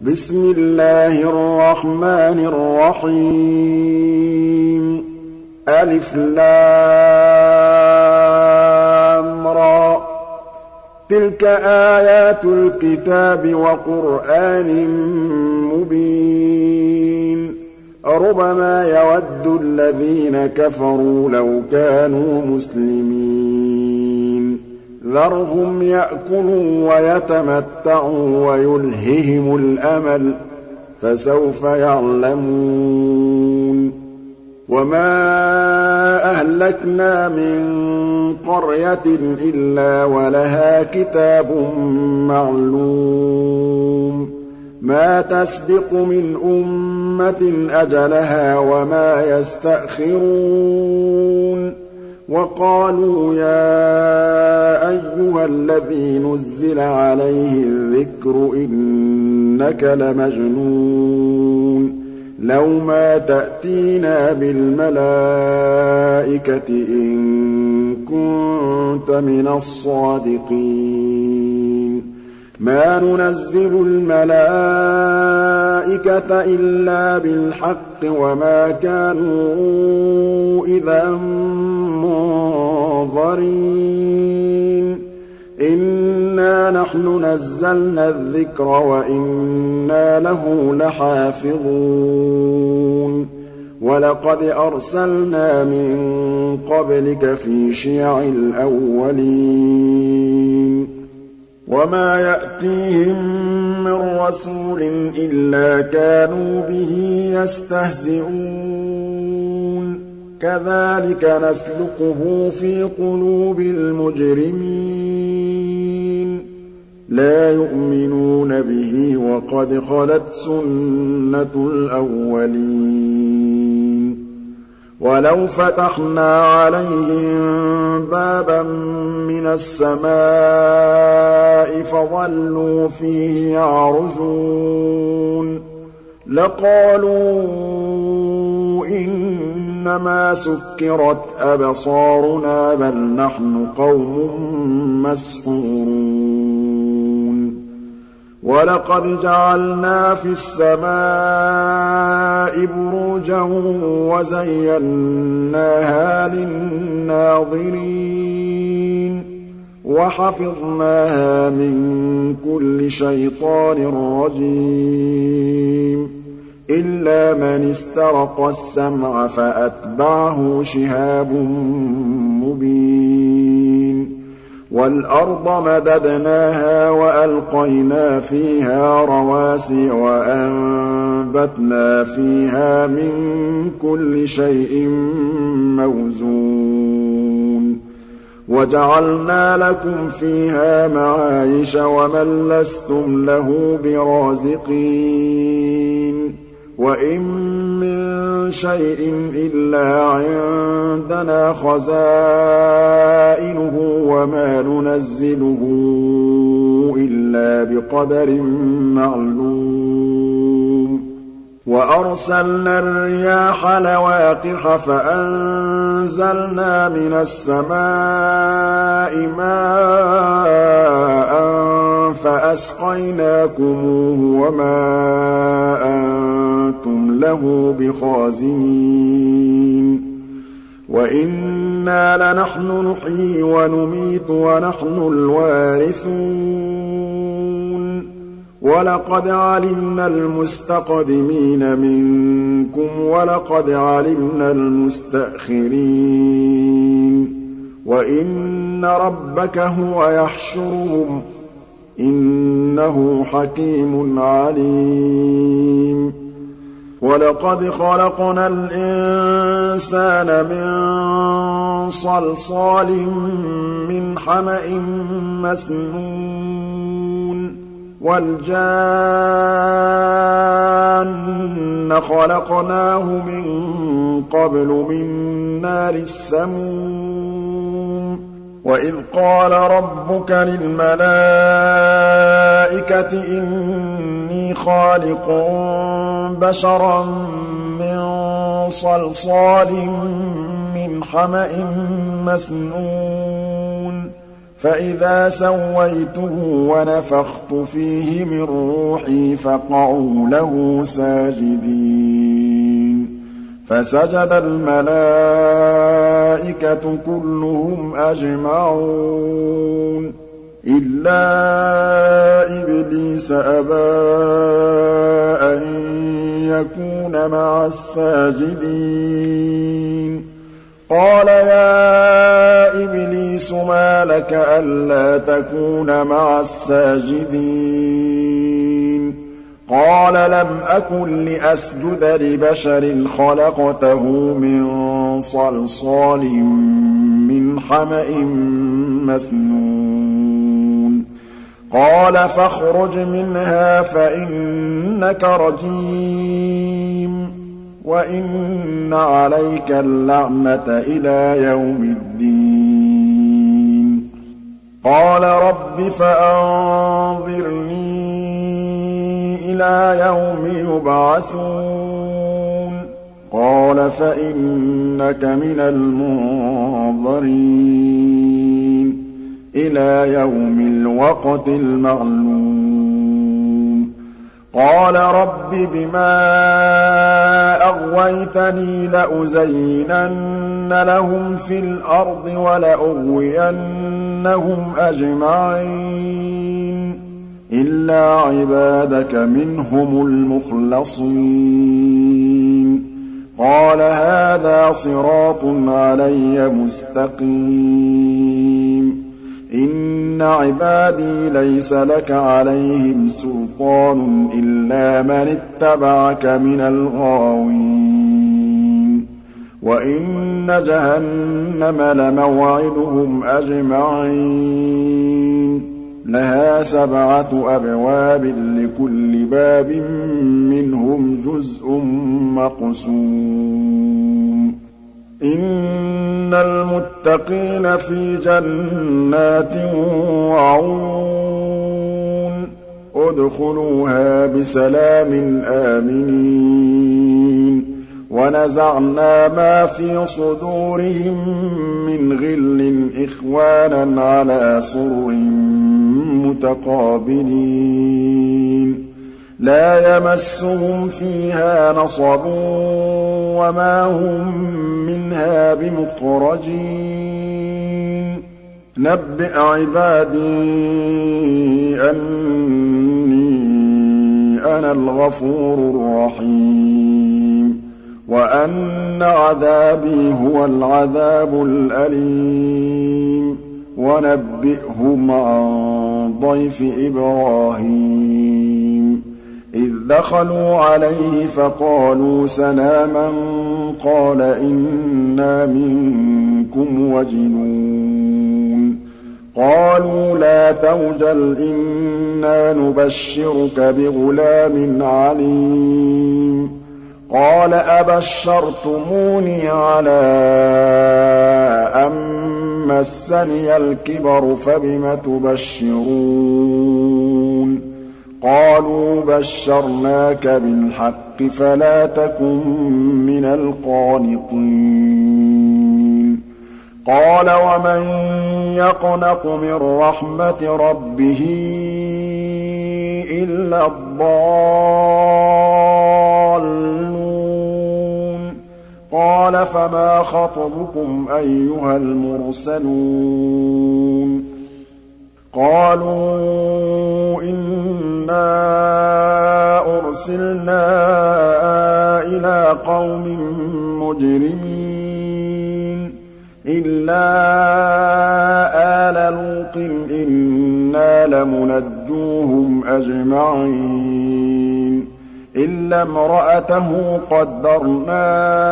بسم الله الرحمن الرحيم ألف لام را تلك آيات الكتاب وقرآن مبين ربما يود الذين كفروا لو كانوا مسلمين ذرهم يأكلوا ويتمتعوا ويلههم الأمل فسوف يعلمون وما أهلكنا من قرية إلا ولها كتاب معلوم ما تسبق من أمة أجلها وما يستأخرون وقالوا يا أيها الذي نزل عليه الذكر إنك لمجنون لو ما تأتينا بالملائكة إن كنت من الصادقين ما ننزل الملائكة إلا بالحق وما كانوا إذا منظرين إنا نحن نزلنا الذكر وإنا له لحافظون ولقد أرسلنا من قبلك في شيع الأولين وما يأتيهم من رسول إلا كانوا به يستهزئون كذلك نسلكه في قلوب المجرمين لا يؤمنون به وقد خلت سنة الأولين ولو فتحنا عليهم بابا من السماء فظلوا فيه يعرجون لقالوا إنما سكرت أبصارنا بل نحن قوم مسحورون ولقد جعلنا في السماء بروجا وزيناها للناظرين وحفظناها من كل شيطان رجيم إلا من استرق السمع فأتبعه شهاب مبين والأرض مددناها وألقينا فيها رواسي وأنبتنا فيها من كل شيء موزون وجعلنا لكم فيها معايش ومن لستم له برازقين وإن من شيء إلا عندنا خزائنه وما ننزله إلا بقدر معلوم وأرسلنا الرياح لواقح فأنزلنا من السماء ماء فأسقيناكموه وما أنتم له بخازنين وإنا لنحن نحيي ونميت ونحن الوارثون ولقد علمنا المستقدمين منكم ولقد علمنا المستأخرين وإن ربك هو يحشرهم إنه حكيم عليم ولقد خلقنا الإنسان من صلصال من حمأ مسنون والجان خلقناه من قبل من نار السموم وإذ قال ربك للملائكة إني خالق بشرا من صلصال من حمأ مسنون فإذا سويته ونفخت فيه من روحي فقعوا له ساجدين فسجد الملائكة كلهم أجمعون إلا إبليس أبى أن يكون مع الساجدين قال يا إبليس ما لك ألا تكون مع الساجدين قال لم أكن لأسجد لبشر خلقته من صلصال من حمأ مسنون قال فاخرج منها فإنك رجيم وإن عليك اللعنة إلى يوم الدين قال رب فأنظرني إلى يوم يبعثون قال فإنك من المنظرين إلى يوم الوقت المعلوم قال رب بما أغويتني لأزينن لهم في الأرض ولأغوينهم أجمعين إلا عبادك منهم المخلصين قال هذا صراط علي مستقيم إن عبادي ليس لك عليهم سلطان إلا من اتبعك من الغاوين وإن جهنم لموعدهم أجمعين لها 7 أبواب لكل باب منهم جزء مقسوم إن المتقين في جنات وعيون ادخلوها بسلام آمنين ونزعنا ما في صدورهم من غل إخوانا على سرر متقابلين لا يمسهم فيها نصب وما هم منها بمخرجين نبئ عبادي أني أنا الغفور الرحيم وأن عذابي هو العذاب الأليم ونبئهم عن ضيف إبراهيم إذ دخلوا عليه فقالوا سلاما قال إنا منكم وجلون قالوا لا توجل إنا نبشرك بغلام عليم قال أبشرتموني على أن مسني الكبر فبم تبشرون قالوا بشرناك بالحق فلا تكن من القانطين قال ومن يقنط من رحمة ربه إلا الضالون قال فما خطبكم أيها المرسلون قالوا إنا أرسلنا إلى قوم مجرمين إلا آل لوط إنا لمنجوهم أجمعين إلا امرأته قدرنا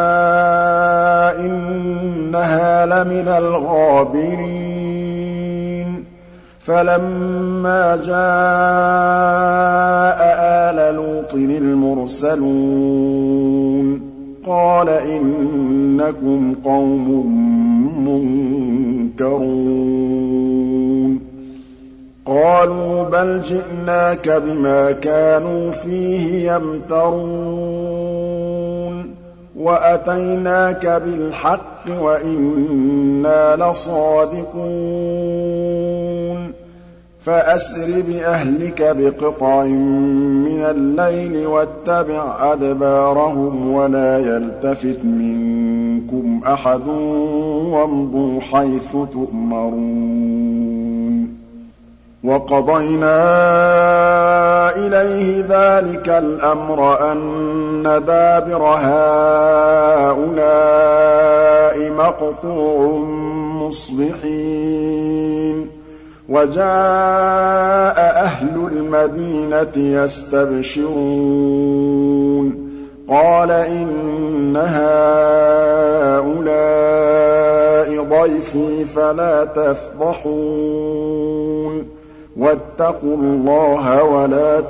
إنها لمن الغابرين فلما جاء آل لوط المرسلون قال إنكم قوم منكرون قالوا بل جئناك بما كانوا فيه يمترون وأتيناك بالحق وإنا لصادقون فأسر بأهلك بقطع من الليل واتبع أدبارهم ولا يلتفت منكم أحد وامضوا حيث تؤمرون وقضينا إليه ذلك الأمر أن دابر هؤلاء مقطوع مصبحين وجاء أهل المدينة يستبشرون قال إن هؤلاء ضيفي فلا تفضحون واتقوا الله ولا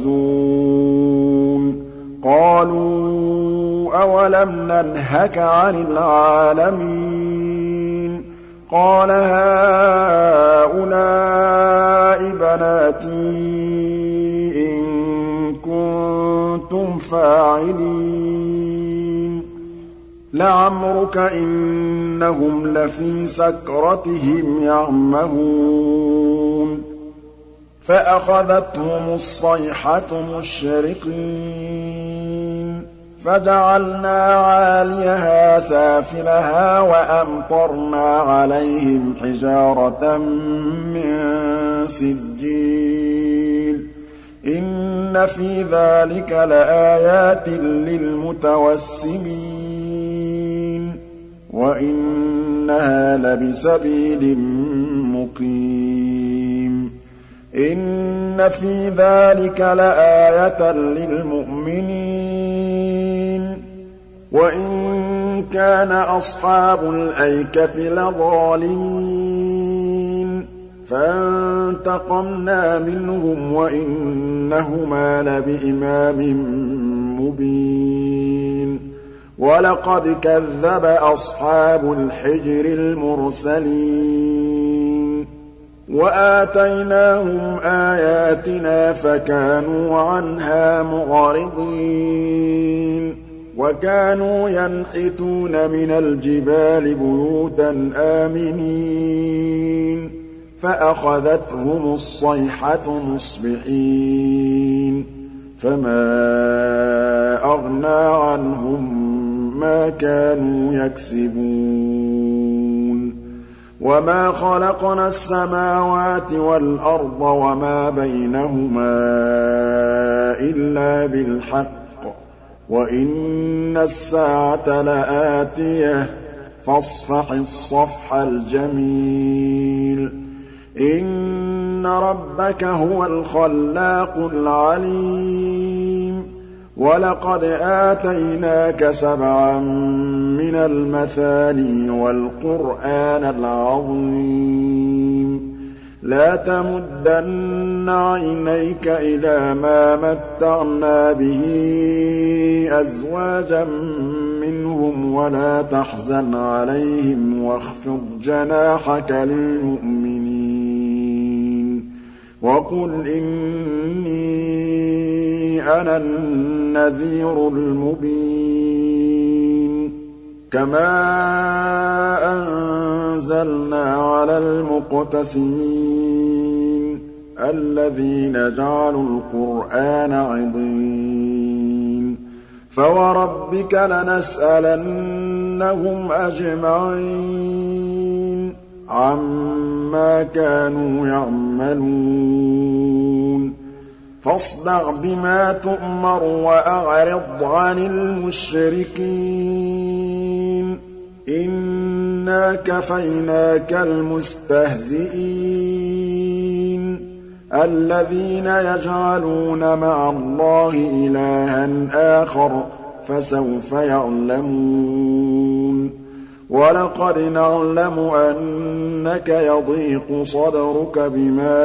تخزون قالوا أولم ننهك عن العالمين قال هؤلاء بناتي إن كنتم فاعلين لعمرك إنهم لفي سكرتهم يعمهون فأخذتهم الصيحة مشرقين فجعلنا عاليها سافلها وأمطرنا عليهم حجارة من سجيل إن في ذلك لآيات للمتوسمين وإنها لبسبيل مقيم إن في ذلك لآية للمؤمنين وإن كان أصحاب الأيكة لظالمين فانتقمنا منهم وإنهما لبإمام مبين ولقد كذب أصحاب الحجر المرسلين وآتيناهم آياتنا فكانوا عنها معرضين وكانوا ينحتون من الجبال بيوتا آمنين فأخذتهم الصيحة مصبحين فما أغنى عنهم ما كانوا يكسبون وما خلقنا السماوات والأرض وما بينهما إلا بالحق وإن الساعة لآتية فاصفح الصفح الجميل إن ربك هو الخلاق العليم ولقد آتيناك 7 من المثاني والقرآن العظيم لا تمدن عينيك إلى ما متعنا به أزواجا منهم ولا تحزن عليهم واخفض جناحك للمؤمنين وقل إني أنا النذير المبين كما أنزلنا على المقتسمين الذين جعلوا القرآن عضين فوربك لنسألنهم أجمعين عما كانوا يعملون فاصدع بما تؤمر وأعرض عن المشركين إنا كفيناك المستهزئين الذين يجعلون مع الله إلها آخر فسوف يعلمون ولقد نعلم أنك يضيق صدرك بما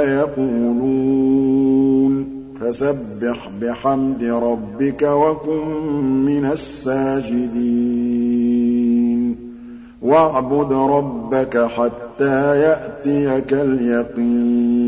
يقولون فسبح بحمد ربك وكن من الساجدين واعبد ربك حتى يأتيك اليقين